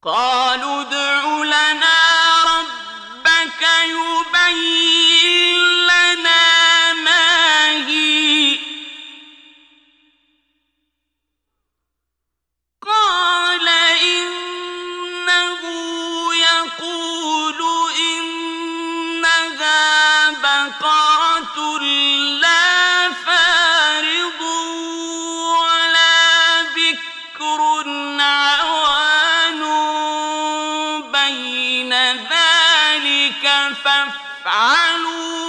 قالوا ادْعُ لَنَا رَبَّكَ يُبَيِّن لَّنَا مَا هِيَ قَالَ إِنَّهُ يَقُولُ إِنَّهَا بَقَرَةٌ لَّا فَارِضٌ وَلَا بِكْرٌ عَوَانٌ بَيْنَ ذَٰلِكَ فَافْعَلُوا